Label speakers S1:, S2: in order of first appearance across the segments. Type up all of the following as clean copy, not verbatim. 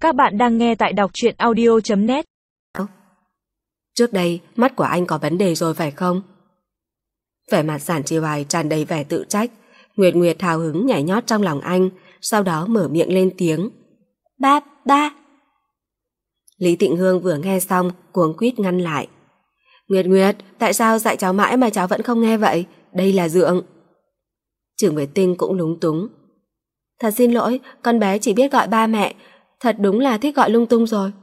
S1: Các bạn đang nghe tại đọc truyện audio.net.
S2: Trước đây, mắt của anh có vấn đề rồi phải không? Vẻ mặt Giản Chi Hoài tràn đầy vẻ tự trách. Nguyệt Nguyệt hào hứng nhảy nhót trong lòng anh, sau đó mở miệng lên tiếng. Ba. Lý Tịnh Hương vừa nghe xong, cuống quýt ngăn lại. Nguyệt, tại sao dạy cháu mãi mà cháu vẫn không nghe vậy? Đây là dượng. Trừ Nguyệt Tinh cũng lúng túng. Thật xin lỗi, con bé chỉ biết gọi ba mẹ. Thật đúng là thích gọi lung tung rồi.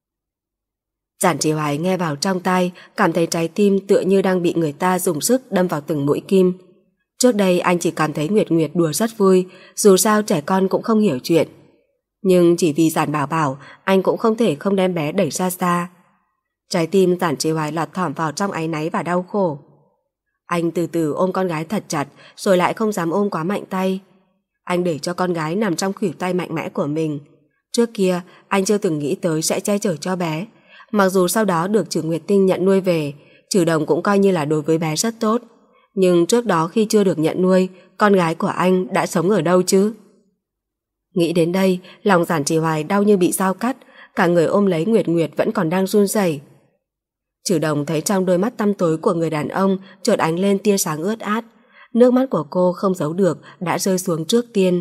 S2: Giản Chi Hoài nghe vào trong tai, cảm thấy trái tim tựa như đang bị người ta dùng sức đâm vào từng mũi kim. Trước đây anh chỉ cảm thấy Nguyệt Nguyệt đùa rất vui, dù sao trẻ con cũng không hiểu chuyện. Nhưng chỉ vì Giản Bảo Bảo, anh cũng không thể không đem bé đẩy ra xa. Trái tim Giản Chi Hoài lọt thỏm vào trong áy náy và đau khổ. Anh từ từ ôm con gái thật chặt, rồi lại không dám ôm quá mạnh tay. Anh để cho con gái nằm trong khuỷu tay mạnh mẽ của mình. Trước kia, anh chưa từng nghĩ tới sẽ che chở cho bé. Mặc dù sau đó được Trừ Nguyệt Tinh nhận nuôi về, Trừ Đồng cũng coi như là đối với bé rất tốt. Nhưng trước đó khi chưa được nhận nuôi, con gái của anh đã sống ở đâu chứ? Nghĩ đến đây, lòng Giản Chi Hoài đau như bị dao cắt, cả người ôm lấy Nguyệt Nguyệt vẫn còn đang run rẩy. Trừ Đồng thấy trong đôi mắt tăm tối của người đàn ông chợt ánh lên tia sáng ướt át. Nước mắt của cô không giấu được đã rơi xuống trước tiên.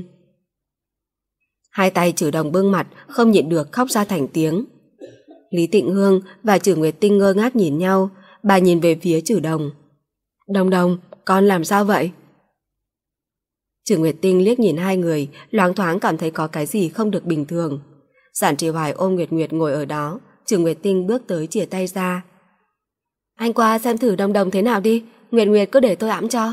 S2: Hai tay Trừ Đồng bưng mặt, không nhịn được khóc ra thành tiếng. Lý Tịnh Hương và Trừ Nguyệt Tinh ngơ ngác nhìn nhau, bà nhìn về phía Trừ Đồng. Đồng, con làm sao vậy? Trừ Nguyệt Tinh liếc nhìn hai người, loáng thoáng cảm thấy có cái gì không được bình thường. Giản Chi Hoài ôm Nguyệt Nguyệt ngồi ở đó, Trừ Nguyệt Tinh bước tới chìa tay ra. Anh qua xem thử Đồng thế nào đi, Nguyệt cứ để tôi ẵm cho.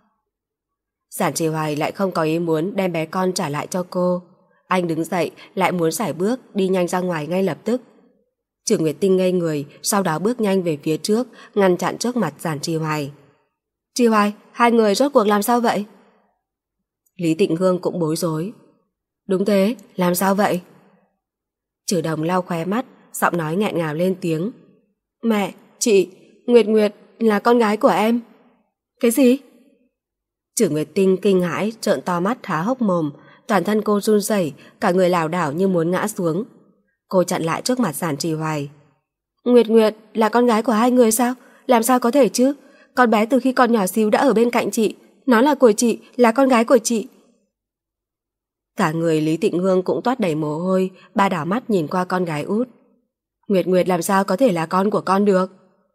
S2: Giản Chi Hoài lại không có ý muốn đem bé con trả lại cho cô. Anh đứng dậy, lại muốn sải bước, đi nhanh ra ngoài ngay lập tức. Trừ Nguyệt Tinh ngây người, sau đó bước nhanh về phía trước, ngăn chặn trước mặt Giản Chi Hoài. Chi Hoài, hai người rốt cuộc làm sao vậy? Lý Tịnh Hương cũng bối rối. Đúng thế, làm sao vậy? Trừ Đồng lau khóe mắt, giọng nói nghẹn ngào lên tiếng. Mẹ, chị, Nguyệt là con gái của em. Cái gì? Trừ Nguyệt Tinh kinh hãi, trợn to mắt há hốc mồm, toàn thân cô run rẩy, cả người lảo đảo như muốn ngã xuống. Cô chặn lại trước mặt Giản Chi Hoài. Nguyệt là con gái của hai người sao? Làm sao có thể chứ? Con bé từ khi còn nhỏ xíu đã ở bên cạnh chị. Nó là của chị, là con gái của chị. Cả người Lý Tịnh Hương cũng toát đầy mồ hôi, bà đảo mắt nhìn qua con gái út. Nguyệt làm sao có thể là con của con được?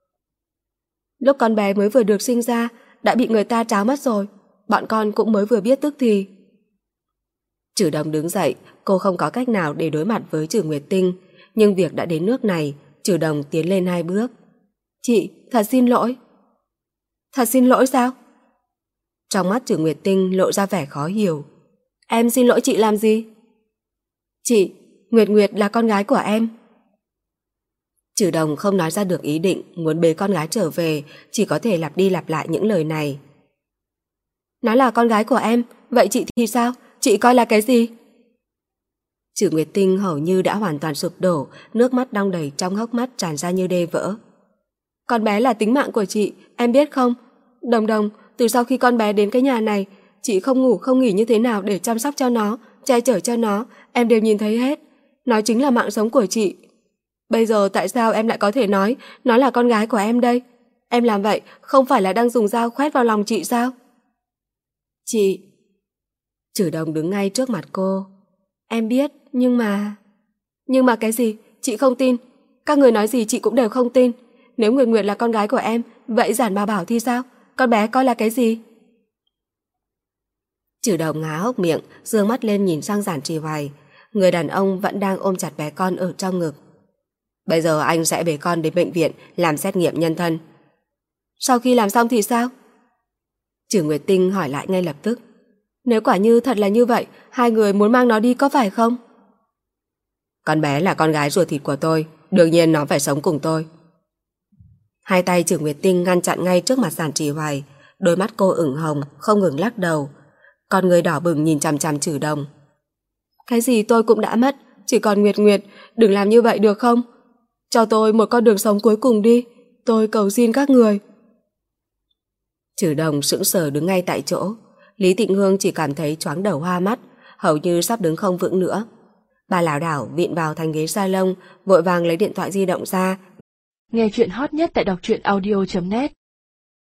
S2: Lúc con bé mới vừa được sinh ra, đã bị người ta tráo mất rồi. Bọn con cũng mới vừa biết tức thì. Trừ Đồng đứng dậy, cô không có cách nào để đối mặt với Trừ Nguyệt Tinh, nhưng việc đã đến nước này, Trừ Đồng tiến lên 2 bước. Chị, thật xin lỗi. Thật xin lỗi sao? Trong mắt Trừ Nguyệt Tinh lộ ra vẻ khó hiểu. Em xin lỗi chị làm gì? Chị, Nguyệt là con gái của em. Trừ Đồng không nói ra được ý định muốn bế con gái trở về, chỉ có thể lặp đi lặp lại những lời này. Nó là con gái của em, vậy chị thì sao? Chị coi là cái gì? Trừ Nguyệt Tinh hầu như đã hoàn toàn sụp đổ, nước mắt đong đầy trong hốc mắt tràn ra như đê vỡ. Con bé là tính mạng của chị, em biết không? Đồng, từ sau khi con bé đến cái nhà này, chị không ngủ không nghỉ như thế nào để chăm sóc cho nó, che chở cho nó, em đều nhìn thấy hết. Nó chính là mạng sống của chị. Bây giờ tại sao em lại có thể nói nó là con gái của em đây? Em làm vậy không phải là đang dùng dao khoét vào lòng chị sao? Chị... Trừ Đồng đứng ngay trước mặt cô. Em biết, nhưng mà... Nhưng mà cái gì? Chị không tin. Các người nói gì chị cũng đều không tin. Nếu Nguyệt là con gái của em, vậy Giản Bảo Bảo thì sao? Con bé coi là cái gì? Trừ Đồng há hốc miệng, giương mắt lên nhìn sang Giản Chi Hoài. Người đàn ông vẫn đang ôm chặt bé con ở trong ngực. Bây giờ anh sẽ bế con đến bệnh viện làm xét nghiệm nhân thân. Sau khi làm xong thì sao? Trừ Nguyệt Tinh hỏi lại ngay lập tức. Nếu quả như thật là như vậy, hai người muốn mang nó đi có phải không? Con bé là con gái ruột thịt của tôi, đương nhiên nó phải sống cùng tôi. Hai tay Trừ Nguyệt Tinh ngăn chặn ngay trước mặt Giản Chi Hoài, đôi mắt cô ửng hồng, không ngừng lắc đầu. Con người đỏ bừng nhìn chằm chằm Trừ Đồng. Cái gì tôi cũng đã mất, chỉ còn Nguyệt, đừng làm như vậy được không? Cho tôi một con đường sống cuối cùng đi, tôi cầu xin các người. Trừ Đồng sững sờ đứng ngay tại chỗ. Lý Tịnh Hương chỉ cảm thấy choáng đầu hoa mắt, hầu như sắp đứng không vững nữa. Bà lảo đảo vịn vào thành ghế salon, vội vàng lấy điện thoại di động ra.
S1: Nghe chuyện hot nhất tại đọc truyện audio.net